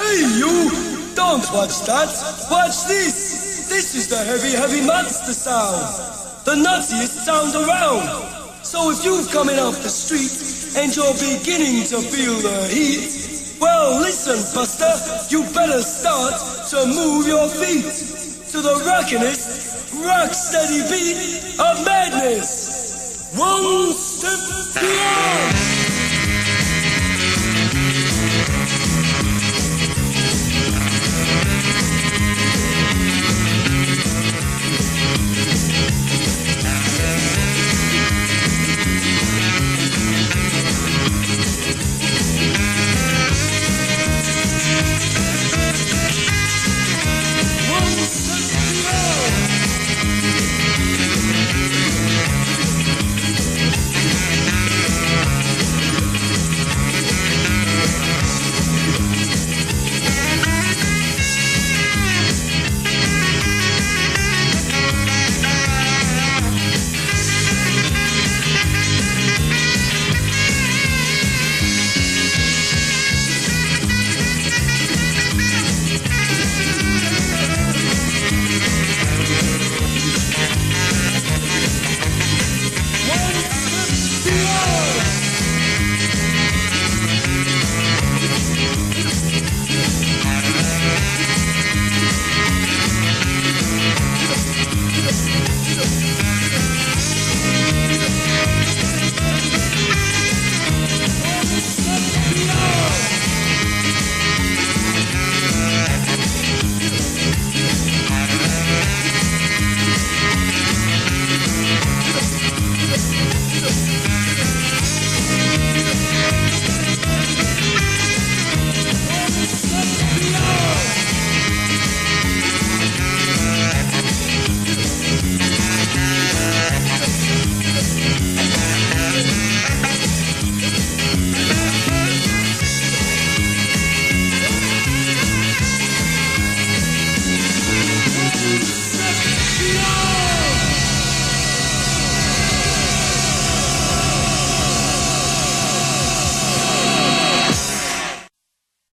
Hey, you! Don't watch that! Watch this! This is the heavy, heavy monster sound! The nuttiest sound around! So if you've come in off the street and you're beginning to feel the heat, well, listen, Buster, you better start to move your feet to the rockinest, rock-steady beat of madness! One step beyond!